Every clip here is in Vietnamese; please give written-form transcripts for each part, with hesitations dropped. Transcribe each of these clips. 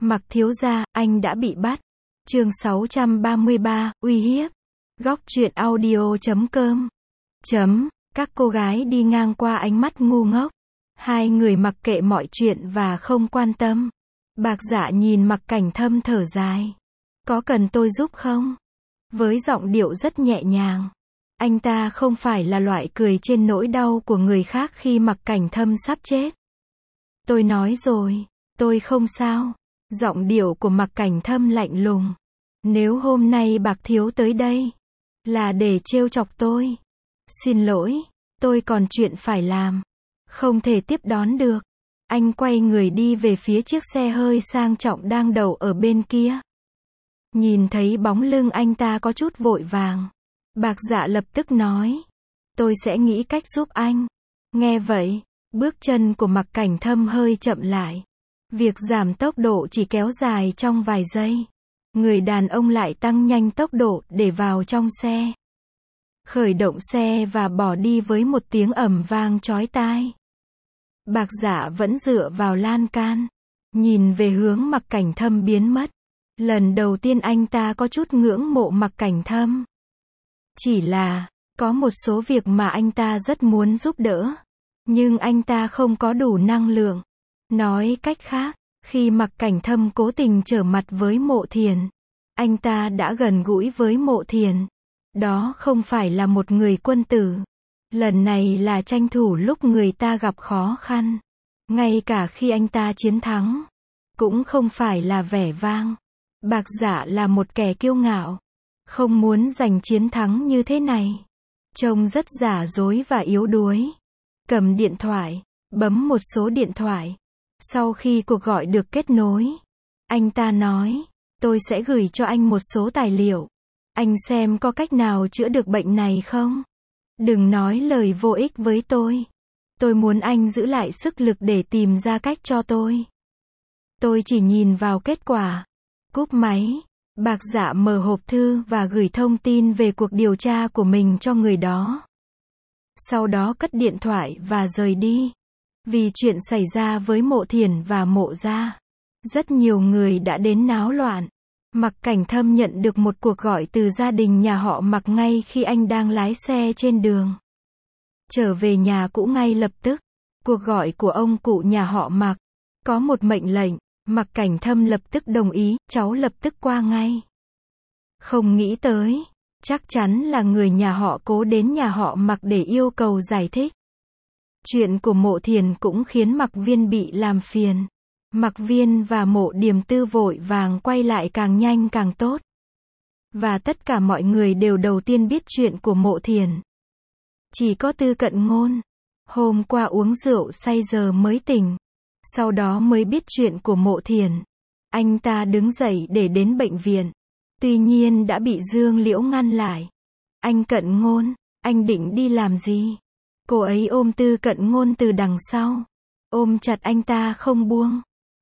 Mặc thiếu gia, anh đã bị bắt. Chương 633, uy hiếp. Góc truyện audio.com. Các cô gái đi ngang qua ánh mắt ngu ngốc. Hai người mặc kệ mọi chuyện và không quan tâm. Bạc Dạ nhìn Mặc Cảnh Thâm thở dài. Có cần tôi giúp không? Với giọng điệu rất nhẹ nhàng. Anh ta không phải là loại cười trên nỗi đau của người khác khi Mặc Cảnh Thâm sắp chết. Tôi nói rồi, tôi không sao. Giọng điệu của Mặc Cảnh Thâm lạnh lùng. Nếu hôm nay Bạc thiếu tới đây, là để trêu chọc tôi. Xin lỗi, tôi còn chuyện phải làm. Không thể tiếp đón được. Anh quay người đi về phía chiếc xe hơi sang trọng đang đậu ở bên kia. Nhìn thấy bóng lưng anh ta có chút vội vàng. Bạc Dạ lập tức nói. Tôi sẽ nghĩ cách giúp anh. Nghe vậy, bước chân của Mặc Cảnh Thâm hơi chậm lại. Việc giảm tốc độ chỉ kéo dài trong vài giây. Người đàn ông lại tăng nhanh tốc độ để vào trong xe. Khởi động xe và bỏ đi với một tiếng ầm vang chói tai. Bạc Dạ vẫn dựa vào lan can. Nhìn về hướng Mặc Cảnh Thâm biến mất. Lần đầu tiên anh ta có chút ngưỡng mộ Mặc Cảnh Thâm. Chỉ là, có một số việc mà anh ta rất muốn giúp đỡ. Nhưng anh ta không có đủ năng lượng. Nói cách khác, khi Mặc Cảnh Thâm cố tình trở mặt với Mộ Thiền, anh ta đã gần gũi với Mộ Thiền. Đó không phải là một người quân tử. Lần này là tranh thủ lúc người ta gặp khó khăn. Ngay cả khi anh ta chiến thắng, cũng không phải là vẻ vang. Bạc Dạ là một kẻ kiêu ngạo, không muốn giành chiến thắng như thế này. Trông rất giả dối và yếu đuối. Cầm điện thoại, bấm một số điện thoại. Sau khi cuộc gọi được kết nối, anh ta nói, tôi sẽ gửi cho anh một số tài liệu. Anh xem có cách nào chữa được bệnh này không? Đừng nói lời vô ích với tôi. Tôi muốn anh giữ lại sức lực để tìm ra cách cho tôi. Tôi chỉ nhìn vào kết quả. Cúp máy, Bạc Dạ mở hộp thư và gửi thông tin về cuộc điều tra của mình cho người đó. Sau đó cất điện thoại và rời đi. Vì chuyện xảy ra với Mộ Thiền và Mộ Gia, rất nhiều người đã đến náo loạn. Mặc Cảnh Thâm nhận được một cuộc gọi từ gia đình nhà họ Mặc ngay khi anh đang lái xe trên đường. Trở về nhà cũ ngay lập tức. Cuộc gọi của ông cụ nhà họ Mặc. Có một mệnh lệnh, Mặc Cảnh Thâm lập tức đồng ý, cháu lập tức qua ngay. Không nghĩ tới, chắc chắn là người nhà họ Cố đến nhà họ Mặc để yêu cầu giải thích. Chuyện của Mộ Thiền cũng khiến Mặc Viên bị làm phiền. Mặc Viên và Mộ Điềm Tư vội vàng quay lại càng nhanh càng tốt. Và tất cả mọi người đều đầu tiên biết chuyện của Mộ Thiền. Chỉ có Tư Cận Ngôn. Hôm qua uống rượu say giờ mới tỉnh. Sau đó mới biết chuyện của Mộ Thiền. Anh ta đứng dậy để đến bệnh viện. Tuy nhiên đã bị Dương Liễu ngăn lại. Anh Cận Ngôn, anh định đi làm gì? Cô ấy ôm Tư Cận Ngôn từ đằng sau. Ôm chặt anh ta không buông.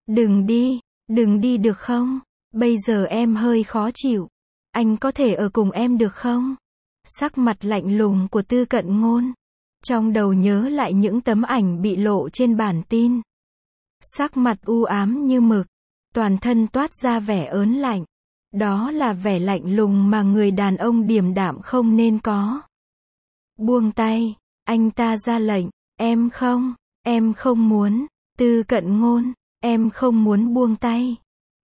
Đừng đi được không? Bây giờ em hơi khó chịu. Anh có thể ở cùng em được không? Sắc mặt lạnh lùng của Tư Cận Ngôn. Trong đầu nhớ lại những tấm ảnh bị lộ trên bản tin. Sắc mặt u ám như mực. Toàn thân toát ra vẻ ớn lạnh. Đó là vẻ lạnh lùng mà người đàn ông điềm đạm không nên có. Buông tay. Anh ta ra lệnh. Em không muốn. Tư Cận Ngôn. Em không muốn buông tay.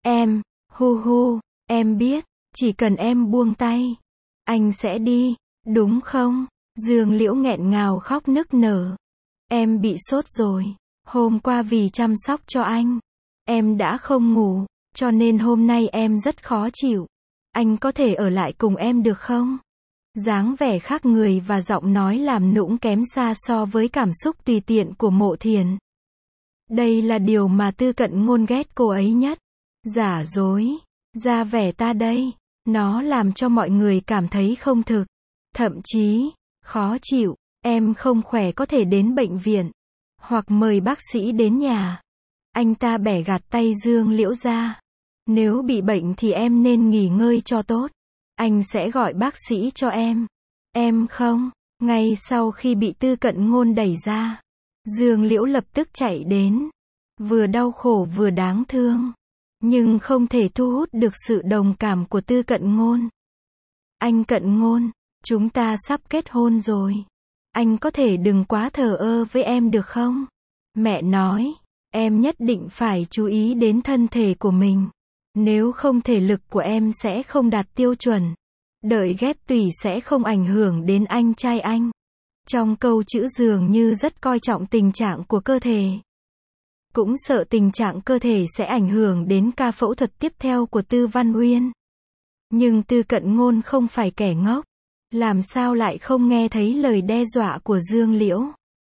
Em biết, chỉ cần em buông tay, anh sẽ đi, đúng không? Dương Liễu nghẹn ngào khóc nức nở. Em bị sốt rồi. Hôm qua vì chăm sóc cho anh, em đã không ngủ, cho nên hôm nay em rất khó chịu. Anh có thể ở lại cùng em được không? Dáng vẻ khác người và giọng nói làm nũng kém xa so với cảm xúc tùy tiện của Mộ Thiền. Đây là điều mà Tư Cận Ngôn ghét cô ấy nhất. Giả dối, ra vẻ ta đây, nó làm cho mọi người cảm thấy không thực. Thậm chí, khó chịu, em không khỏe có thể đến bệnh viện, hoặc mời bác sĩ đến nhà. Anh ta bẻ gạt tay Dương Liễu ra. Nếu bị bệnh thì em nên nghỉ ngơi cho tốt. Anh sẽ gọi bác sĩ cho em. Em không. Ngay sau khi bị Tư Cận Ngôn đẩy ra, Dương Liễu lập tức chạy đến. Vừa đau khổ vừa đáng thương. nhưng không thể thu hút được sự đồng cảm của Tư Cận Ngôn. Anh Cận Ngôn, chúng ta sắp kết hôn rồi. Anh có thể đừng quá thờ ơ với em được không? Mẹ nói, em nhất định phải chú ý đến thân thể của mình. Nếu không thể lực của em sẽ không đạt tiêu chuẩn. Đợi ghép tủy sẽ không ảnh hưởng đến anh trai anh. Trong câu chữ dường như rất coi trọng tình trạng của cơ thể. Cũng sợ tình trạng cơ thể sẽ ảnh hưởng đến ca phẫu thuật tiếp theo của Tư Văn Uyên. Nhưng Tư Cận Ngôn không phải kẻ ngốc. Làm sao lại không nghe thấy lời đe dọa của Dương Liễu.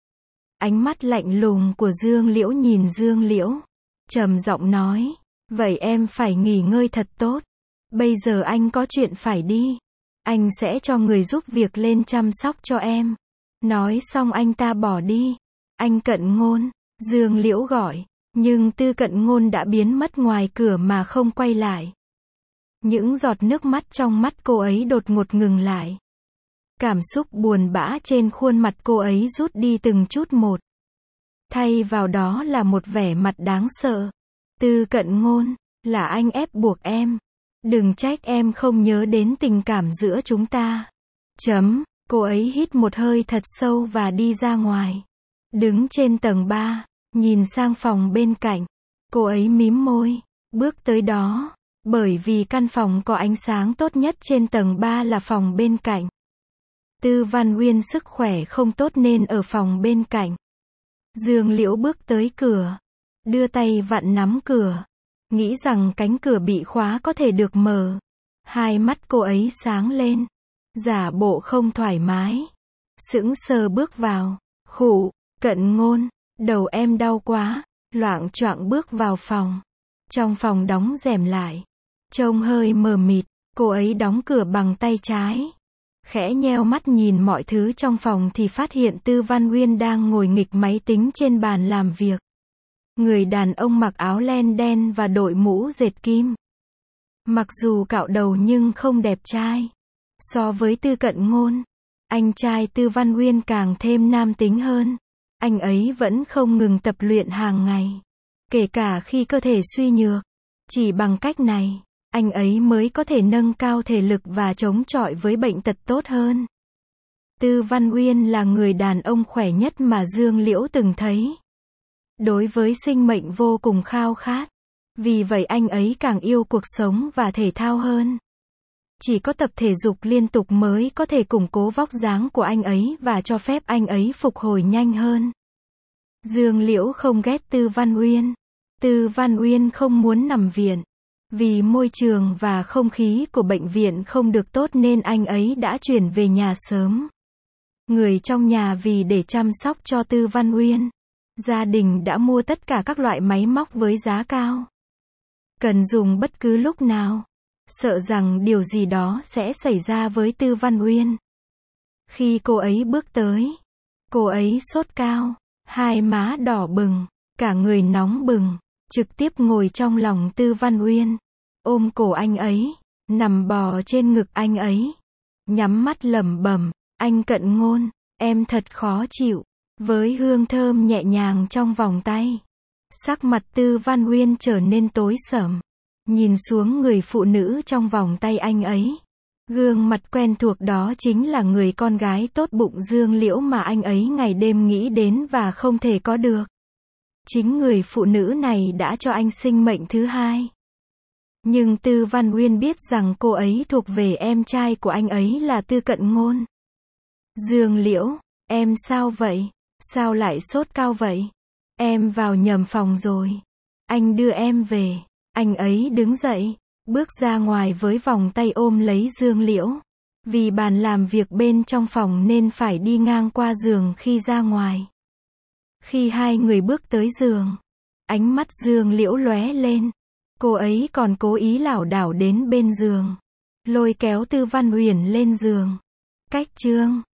Ánh mắt lạnh lùng của Dương Liễu nhìn Dương Liễu. Trầm giọng nói, vậy em phải nghỉ ngơi thật tốt. Bây giờ anh có chuyện phải đi. Anh sẽ cho người giúp việc lên chăm sóc cho em. Nói xong anh ta bỏ đi. Anh Cận Ngôn, Dương Liễu gọi. Nhưng Tư Cận Ngôn đã biến mất ngoài cửa mà không quay lại. Những giọt nước mắt trong mắt cô ấy đột ngột ngừng lại. Cảm xúc buồn bã trên khuôn mặt cô ấy rút đi từng chút một. Thay vào đó là một vẻ mặt đáng sợ. Tư Cận Ngôn, là anh ép buộc em. Đừng trách em không nhớ đến tình cảm giữa chúng ta. Cô ấy hít một hơi thật sâu và đi ra ngoài. Đứng trên tầng 3, nhìn sang phòng bên cạnh. Cô ấy mím môi, bước tới đó. Bởi vì căn phòng có ánh sáng tốt nhất trên tầng 3 là phòng bên cạnh. Tư Văn Uyên sức khỏe không tốt nên ở phòng bên cạnh. Dương Liễu bước tới cửa. Đưa tay vặn nắm cửa. Nghĩ rằng cánh cửa bị khóa có thể được mở. Hai mắt cô ấy sáng lên. Giả bộ không thoải mái. Sững sờ bước vào. Khụ, Cận Ngôn, đầu em đau quá. Loạng choạng bước vào phòng. Trong phòng đóng rèm lại. Trông hơi mờ mịt, cô ấy đóng cửa bằng tay trái. Khẽ nheo mắt nhìn mọi thứ trong phòng thì phát hiện Tư Văn Uyên đang ngồi nghịch máy tính trên bàn làm việc. Người đàn ông mặc áo len đen và đội mũ dệt kim. Mặc dù cạo đầu nhưng không đẹp trai. So với Tư Cận Ngôn, anh trai Tư Văn Uyên càng thêm nam tính hơn. Anh ấy vẫn không ngừng tập luyện hàng ngày. Kể cả khi cơ thể suy nhược. Chỉ bằng cách này, anh ấy mới có thể nâng cao thể lực và chống chọi với bệnh tật tốt hơn. Tư Văn Uyên là người đàn ông khỏe nhất mà Dương Liễu từng thấy. Đối với sinh mệnh vô cùng khao khát. Vì vậy anh ấy càng yêu cuộc sống và thể thao hơn. Chỉ có tập thể dục liên tục mới có thể củng cố vóc dáng của anh ấy và cho phép anh ấy phục hồi nhanh hơn. Dương Liễu không ghét Tư Văn Uyên. Tư Văn Uyên không muốn nằm viện. Vì môi trường và không khí của bệnh viện không được tốt nên anh ấy đã chuyển về nhà sớm. Người trong nhà vì để chăm sóc cho Tư Văn Uyên, gia đình đã mua tất cả các loại máy móc với giá cao. Cần dùng bất cứ lúc nào. Sợ rằng điều gì đó sẽ xảy ra với Tư Văn Uyên. Khi cô ấy bước tới, cô ấy sốt cao, hai má đỏ bừng, cả người nóng bừng, trực tiếp ngồi trong lòng Tư Văn Uyên, ôm cổ anh ấy, nằm bò trên ngực anh ấy, nhắm mắt lẩm bẩm, anh Cận Ngôn, em thật khó chịu, với hương thơm nhẹ nhàng trong vòng tay. Sắc mặt Tư Văn Uyên trở nên tối sầm, nhìn xuống người phụ nữ trong vòng tay anh ấy. Gương mặt quen thuộc đó chính là người con gái tốt bụng Dương Liễu mà anh ấy ngày đêm nghĩ đến và không thể có được. Chính người phụ nữ này đã cho anh sinh mệnh thứ hai. Nhưng Tư Văn Uyên biết rằng cô ấy thuộc về em trai của anh ấy là Tư Cận Ngôn. Dương Liễu, em sao vậy? Sao lại sốt cao vậy? Em vào nhầm phòng rồi. Anh đưa em về. Anh ấy đứng dậy, bước ra ngoài với vòng tay ôm lấy Dương Liễu. Vì bàn làm việc bên trong phòng nên phải đi ngang qua giường khi ra ngoài. Khi hai người bước tới giường, ánh mắt Dương Liễu lóe lên. Cô ấy còn cố ý lảo đảo đến bên giường, lôi kéo Tư Văn Uyển lên giường. Cách chương